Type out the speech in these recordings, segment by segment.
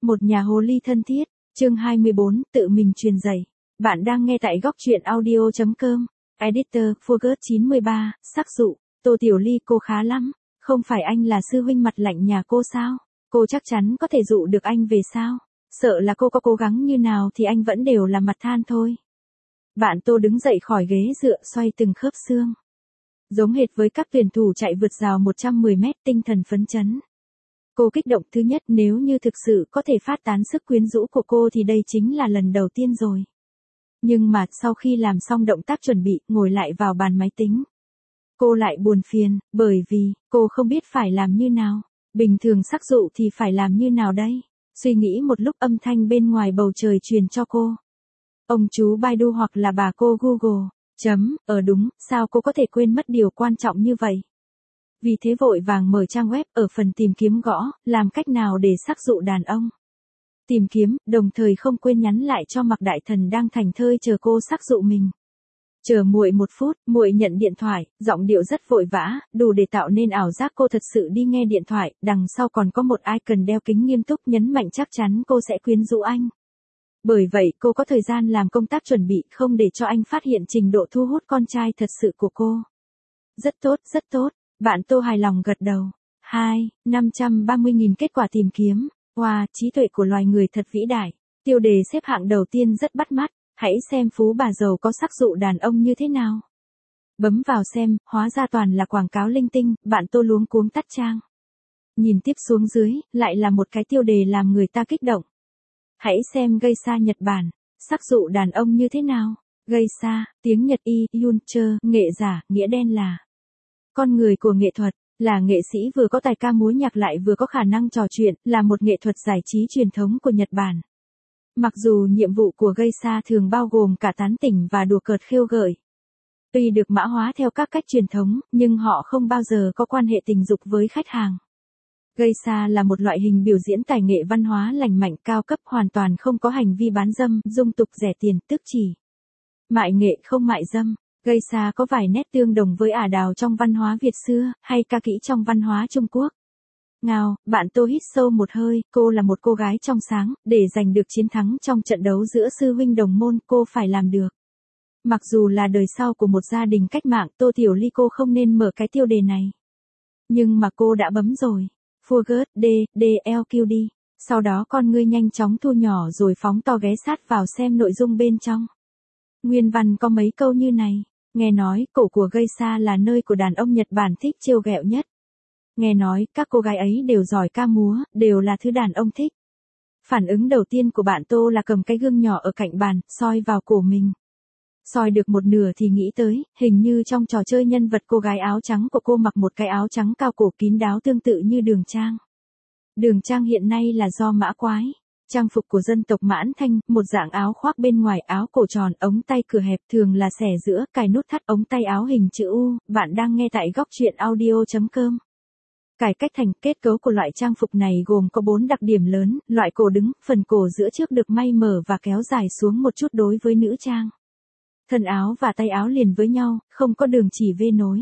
Một nhà hồ ly thân thiết, chương 24, tự mình truyền dạy. Bạn đang nghe tại góc truyện audio.com. Editor, Forget 93, sắc dụ, Tô Tiểu Ly cô khá lắm, không phải anh là sư huynh mặt lạnh nhà cô sao? Cô chắc chắn có thể dụ được anh về sao? Sợ là cô có cố gắng như nào thì anh vẫn đều là mặt than thôi. Bạn Tô đứng dậy khỏi ghế dựa xoay từng khớp xương. Giống hệt với các tuyển thủ chạy vượt rào 110 mét tinh thần phấn chấn. Cô kích động thứ nhất nếu như thực sự có thể phát tán sức quyến rũ của cô thì đây chính là lần đầu tiên rồi. Nhưng mà sau khi làm xong động tác chuẩn bị ngồi lại vào bàn máy tính. Cô lại buồn phiền, bởi vì cô không biết phải làm như nào. Bình thường sắc dụ thì phải làm như nào đây? Suy nghĩ một lúc âm thanh bên ngoài bầu trời truyền cho cô. Ông chú Baidu hoặc là bà cô Google. Đúng, sao cô có thể quên mất điều quan trọng như vậy? Vì thế vội vàng mở trang web ở phần tìm kiếm gõ, làm cách nào để sắc dụ đàn ông. Tìm kiếm, đồng thời không quên nhắn lại cho Mạc Đại Thần đang thảnh thơi chờ cô sắc dụ mình. Chờ muội 1 phút, muội nhận điện thoại, giọng điệu rất vội vã, đủ để tạo nên ảo giác cô thật sự đi nghe điện thoại, đằng sau còn có một icon đeo kính nghiêm túc nhấn mạnh chắc chắn cô sẽ quyến rũ anh. Bởi vậy cô có thời gian làm công tác chuẩn bị không để cho anh phát hiện trình độ thu hút con trai thật sự của cô. Rất tốt, rất tốt. Bạn Tô hài lòng gật đầu. 530.000 kết quả tìm kiếm. Wow, trí tuệ của loài người thật vĩ đại. Tiêu đề xếp hạng đầu tiên rất bắt mắt. Hãy xem phú bà giàu có sắc dụ đàn ông như thế nào. Bấm vào xem, hóa ra toàn là quảng cáo linh tinh, bạn Tô luống cuống tắt trang. Nhìn tiếp xuống dưới, lại là một cái tiêu đề làm người ta kích động. Hãy xem geisha Nhật Bản, sắc dụ đàn ông như thế nào. Geisha, tiếng Nhật y, yuncher, nghệ giả, nghĩa đen là con người của nghệ thuật, là nghệ sĩ vừa có tài ca múa nhạc lại vừa có khả năng trò chuyện, là một nghệ thuật giải trí truyền thống của Nhật Bản. Mặc dù nhiệm vụ của geisha thường bao gồm cả tán tỉnh và đùa cợt khêu gợi. Tuy được mã hóa theo các cách truyền thống, nhưng họ không bao giờ có quan hệ tình dục với khách hàng. Geisha là một loại hình biểu diễn tài nghệ văn hóa lành mạnh cao cấp hoàn toàn không có hành vi bán dâm, dung tục rẻ tiền, tức chỉ mại nghệ không mại dâm. Geisha có vài nét tương đồng với ả đào trong văn hóa Việt xưa, hay ca kỹ trong văn hóa Trung Quốc. Ngao, bạn Tô hít sâu một hơi, cô là một cô gái trong sáng, để giành được chiến thắng trong trận đấu giữa sư huynh đồng môn, cô phải làm được. Mặc dù là đời sau của một gia đình cách mạng, Tô Tiểu Ly cô không nên mở cái tiêu đề này. Nhưng mà cô đã bấm rồi. Forget, DLQD. Sau đó con ngươi nhanh chóng thu nhỏ rồi phóng to ghé sát vào xem nội dung bên trong. Nguyên văn có mấy câu như này. Nghe nói, cổ của geisha là nơi của đàn ông Nhật Bản thích trêu ghẹo nhất. Nghe nói, các cô gái ấy đều giỏi ca múa, đều là thứ đàn ông thích. Phản ứng đầu tiên của bạn Tô là cầm cái gương nhỏ ở cạnh bàn, soi vào cổ mình. Soi được một nửa thì nghĩ tới, hình như trong trò chơi nhân vật cô gái áo trắng của cô mặc một cái áo trắng cao cổ kín đáo tương tự như Đường Trang. Đường Trang hiện nay là do Mã Quái. Trang phục của dân tộc Mãn Thanh, một dạng áo khoác bên ngoài áo cổ tròn, ống tay cửa hẹp thường là xẻ giữa, cài nút thắt ống tay áo hình chữ U, bạn đang nghe tại góc truyện audio.com. Cải cách thành kết cấu của loại trang phục này gồm có 4 đặc điểm lớn, loại cổ đứng, phần cổ giữa trước được may mở và kéo dài xuống một chút đối với nữ trang. Thân áo và tay áo liền với nhau, không có đường chỉ vê nối.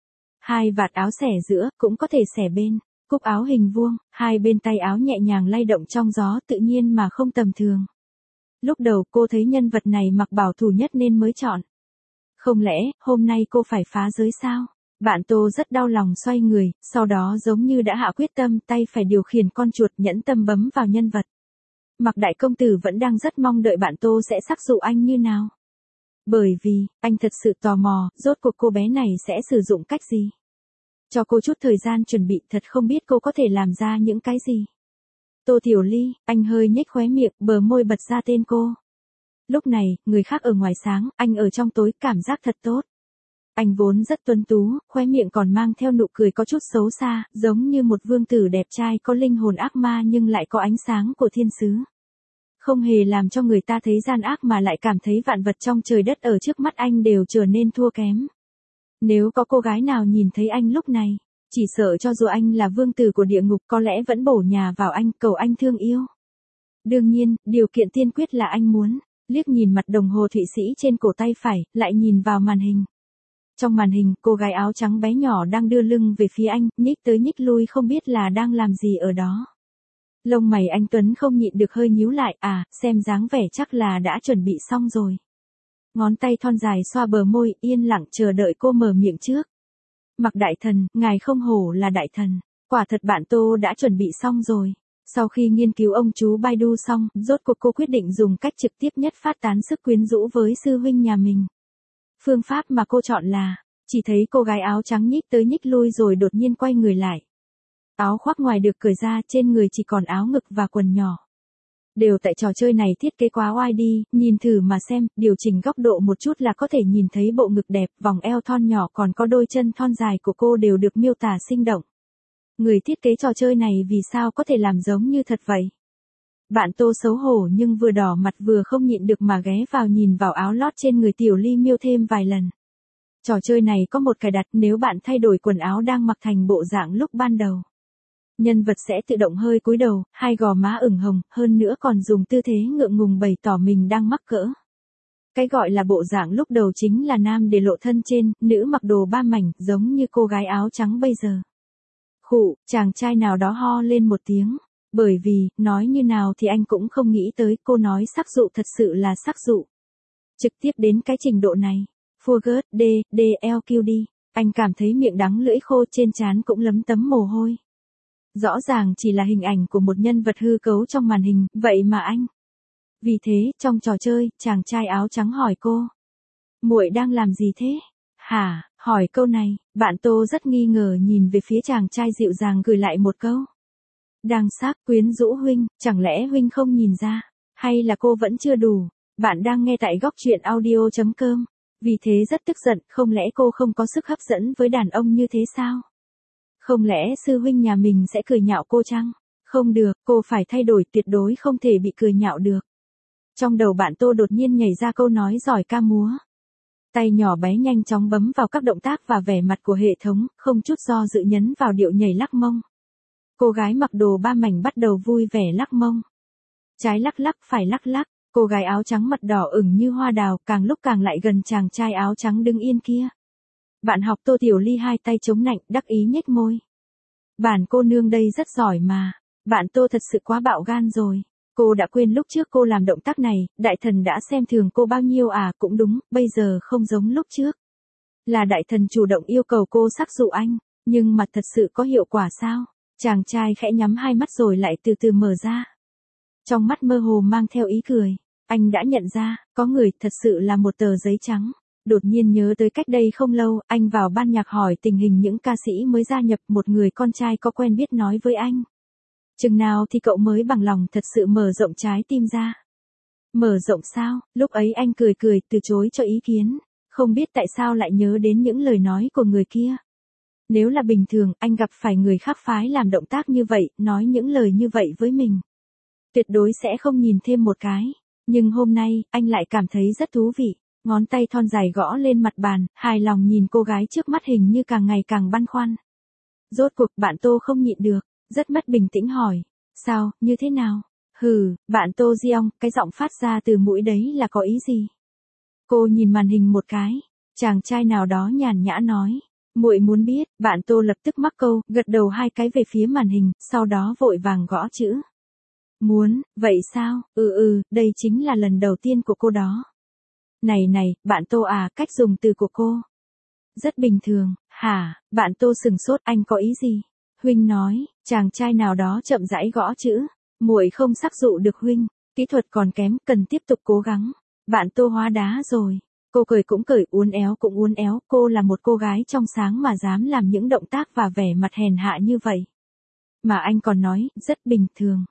2 vạt áo xẻ giữa, cũng có thể xẻ bên. Cúc áo hình vuông, 2 bên tay áo nhẹ nhàng lay động trong gió tự nhiên mà không tầm thường. Lúc đầu cô thấy nhân vật này mặc bảo thủ nhất nên mới chọn. Không lẽ, hôm nay cô phải phá giới sao? Bạn Tô rất đau lòng xoay người, sau đó giống như đã hạ quyết tâm tay phải điều khiển con chuột nhẫn tâm bấm vào nhân vật. Mạc Đại Công Tử vẫn đang rất mong đợi bạn Tô sẽ sắc dụ anh như nào. Bởi vì, anh thật sự tò mò, rốt cuộc cô bé này sẽ sử dụng cách gì. Cho cô chút thời gian chuẩn bị, thật không biết cô có thể làm ra những cái gì. Tô Tiểu Ly, anh hơi nhếch khóe miệng, bờ môi bật ra tên cô. Lúc này, người khác ở ngoài sáng, anh ở trong tối, cảm giác thật tốt. Anh vốn rất tuấn tú, khóe miệng còn mang theo nụ cười có chút xấu xa, giống như một vương tử đẹp trai có linh hồn ác ma nhưng lại có ánh sáng của thiên sứ. Không hề làm cho người ta thấy gian ác mà lại cảm thấy vạn vật trong trời đất ở trước mắt anh đều trở nên thua kém. Nếu có cô gái nào nhìn thấy anh lúc này, chỉ sợ cho dù anh là vương tử của địa ngục có lẽ vẫn bổ nhào vào anh, cầu anh thương yêu. Đương nhiên, điều kiện tiên quyết là anh muốn. Liếc nhìn mặt đồng hồ Thụy Sĩ trên cổ tay phải, lại nhìn vào màn hình. Trong màn hình, cô gái áo trắng bé nhỏ đang đưa lưng về phía anh, nhích tới nhích lui không biết là đang làm gì ở đó. Lông mày anh Tuấn không nhịn được hơi nhíu lại, xem dáng vẻ chắc là đã chuẩn bị xong rồi. Ngón tay thon dài xoa bờ môi, yên lặng chờ đợi cô mở miệng trước. Mạc đại thần, ngài không hổ là đại thần. Quả thật bạn Tô đã chuẩn bị xong rồi. Sau khi nghiên cứu ông chú Baidu xong, rốt cuộc cô quyết định dùng cách trực tiếp nhất phát tán sức quyến rũ với sư huynh nhà mình. Phương pháp mà cô chọn là, chỉ thấy cô gái áo trắng nhích tới nhích lui rồi đột nhiên quay người lại. Áo khoác ngoài được cởi ra, trên người chỉ còn áo ngực và quần nhỏ. Đều tại trò chơi này thiết kế quá oai đi, nhìn thử mà xem, điều chỉnh góc độ một chút là có thể nhìn thấy bộ ngực đẹp, vòng eo thon nhỏ còn có đôi chân thon dài của cô đều được miêu tả sinh động. Người thiết kế trò chơi này vì sao có thể làm giống như thật vậy? Bạn Tô xấu hổ nhưng vừa đỏ mặt vừa không nhịn được mà ghé vào nhìn vào áo lót trên người Tiểu Ly Miêu thêm vài lần. Trò chơi này có một cài đặt, nếu bạn thay đổi quần áo đang mặc thành bộ dạng lúc ban đầu, nhân vật sẽ tự động hơi cúi đầu, hai gò má ửng hồng, hơn nữa còn dùng tư thế ngượng ngùng bày tỏ mình đang mắc cỡ. Cái gọi là bộ dạng lúc đầu chính là nam để lộ thân trên, nữ mặc đồ ba mảnh, giống như cô gái áo trắng bây giờ. Khụ, chàng trai nào đó ho lên một tiếng, bởi vì, nói như nào thì anh cũng không nghĩ tới cô nói sắc dụ thật sự là sắc dụ. Trực tiếp đến cái trình độ này, Forget DLQD, anh cảm thấy miệng đắng lưỡi khô, trên trán cũng lấm tấm mồ hôi. Rõ ràng chỉ là hình ảnh của một nhân vật hư cấu trong màn hình, vậy mà anh. Vì thế, trong trò chơi, chàng trai áo trắng hỏi cô. Muội đang làm gì thế? Hả, hỏi câu này, bạn Tô rất nghi ngờ nhìn về phía chàng trai dịu dàng gửi lại một câu. Đang sắc quyến rũ huynh, chẳng lẽ huynh không nhìn ra, hay là cô vẫn chưa đủ? Bạn đang nghe tại góc truyện audio.com, vì thế rất tức giận, không lẽ cô không có sức hấp dẫn với đàn ông như thế sao? Không lẽ sư huynh nhà mình sẽ cười nhạo cô chăng? Không được, cô phải thay đổi, tuyệt đối không thể bị cười nhạo được. Trong đầu bạn Tô đột nhiên nhảy ra câu nói giỏi ca múa. Tay nhỏ bé nhanh chóng bấm vào các động tác và vẻ mặt của hệ thống, không chút do dự nhấn vào điệu nhảy lắc mông. Cô gái mặc đồ ba mảnh bắt đầu vui vẻ lắc mông. Trái lắc lắc, phải lắc lắc, cô gái áo trắng mặt đỏ ửng như hoa đào, càng lúc càng lại gần chàng trai áo trắng đứng yên kia. Bạn học Tô Tiểu Ly hai tay chống nạnh, đắc ý nhếch môi. Bản cô nương đây rất giỏi mà, bạn Tô thật sự quá bạo gan rồi. Cô đã quên lúc trước cô làm động tác này, đại thần đã xem thường cô bao nhiêu à, cũng đúng, bây giờ không giống lúc trước. Là đại thần chủ động yêu cầu cô sắc dụ anh, nhưng mà thật sự có hiệu quả sao? Chàng trai khẽ nhắm hai mắt rồi lại từ từ mở ra. Trong mắt mơ hồ mang theo ý cười, anh đã nhận ra, có người thật sự là một tờ giấy trắng. Đột nhiên nhớ tới cách đây không lâu, anh vào ban nhạc hỏi tình hình những ca sĩ mới gia nhập, một người con trai có quen biết nói với anh. Chừng nào thì cậu mới bằng lòng thật sự mở rộng trái tim ra. Mở rộng sao? Lúc ấy anh cười cười từ chối cho ý kiến, không biết tại sao lại nhớ đến những lời nói của người kia. Nếu là bình thường, anh gặp phải người khác phái làm động tác như vậy, nói những lời như vậy với mình, tuyệt đối sẽ không nhìn thêm một cái. Nhưng hôm nay, anh lại cảm thấy rất thú vị. Ngón tay thon dài gõ lên mặt bàn, hài lòng nhìn cô gái trước mắt hình như càng ngày càng băn khoăn. Rốt cuộc bạn Tô không nhịn được, rất mất bình tĩnh hỏi. Sao, như thế nào? Hừ, bạn Tô Giong, cái giọng phát ra từ mũi đấy là có ý gì? Cô nhìn màn hình một cái, chàng trai nào đó nhàn nhã nói. Muội muốn biết, bạn Tô lập tức mắc câu, gật đầu hai cái về phía màn hình, sau đó vội vàng gõ chữ. Muốn, vậy sao? Đây chính là lần đầu tiên của cô đó. Này, bạn Tô à, cách dùng từ của cô. Rất bình thường, hả? Bạn Tô sừng sốt, anh có ý gì? Huynh nói, chàng trai nào đó chậm rãi gõ chữ. Muội không sắc dụ được huynh, kỹ thuật còn kém, cần tiếp tục cố gắng. Bạn Tô hóa đá rồi. Cô cười cũng cười, uốn éo cũng uốn éo, cô là một cô gái trong sáng mà dám làm những động tác và vẻ mặt hèn hạ như vậy. Mà anh còn nói, rất bình thường.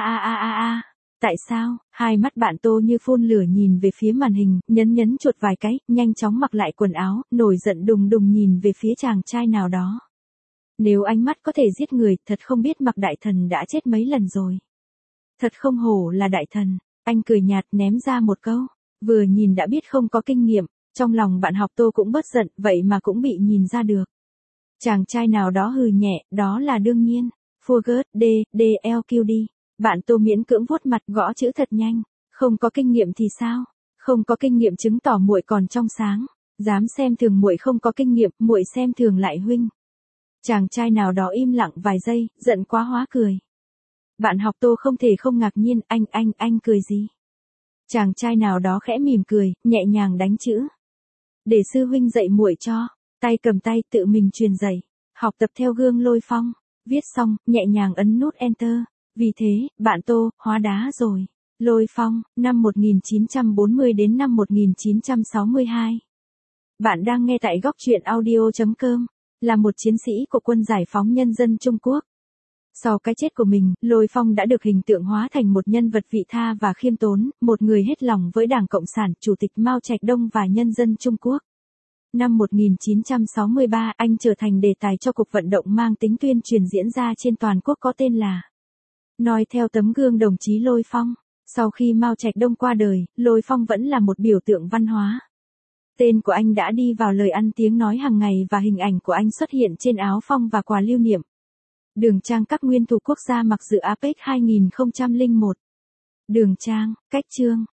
Tại sao? Hai mắt bạn Tô như phun lửa nhìn về phía màn hình, nhấn chuột vài cái, nhanh chóng mặc lại quần áo, nổi giận đùng đùng nhìn về phía chàng trai nào đó. Nếu ánh mắt có thể giết người, thật không biết Mạc đại thần đã chết mấy lần rồi. Thật không hổ là đại thần, anh cười nhạt ném ra một câu, vừa nhìn đã biết không có kinh nghiệm, trong lòng bạn học Tô cũng bớt giận, vậy mà cũng bị nhìn ra được. Chàng trai nào đó hừ nhẹ, đó là đương nhiên. Forget DLQD. Bạn Tô miễn cưỡng vuốt mặt, gõ chữ thật nhanh. Không có kinh nghiệm thì sao? Không có kinh nghiệm chứng tỏ muội còn trong sáng. Dám xem thường muội không có kinh nghiệm, muội xem thường lại huynh. Chàng trai nào đó im lặng vài giây, giận quá hóa cười. Bạn học Tô không thể không ngạc nhiên, anh cười gì? Chàng trai nào đó khẽ mỉm cười, nhẹ nhàng đánh chữ. Để sư huynh dạy muội cho, tay cầm tay tự mình truyền dạy, học tập theo gương Lôi Phong, viết xong, nhẹ nhàng ấn nút Enter. Vì thế, bạn Tô, hóa đá rồi. Lôi Phong, năm 1940 đến năm 1962. Bạn đang nghe tại góc truyện audio.com, là một chiến sĩ của quân giải phóng nhân dân Trung Quốc. Sau cái chết của mình, Lôi Phong đã được hình tượng hóa thành một nhân vật vị tha và khiêm tốn, một người hết lòng với Đảng Cộng sản, Chủ tịch Mao Trạch Đông và nhân dân Trung Quốc. Năm 1963, anh trở thành đề tài cho cuộc vận động mang tính tuyên truyền diễn ra trên toàn quốc có tên là Noi theo tấm gương đồng chí Lôi Phong. Sau khi Mao Trạch Đông qua đời, Lôi Phong vẫn là một biểu tượng văn hóa. Tên của anh đã đi vào lời ăn tiếng nói hàng ngày và hình ảnh của anh xuất hiện trên áo phong và quà lưu niệm. Đường trang các nguyên thủ quốc gia mặc dự APEC 2001. Đường trang, cách chương,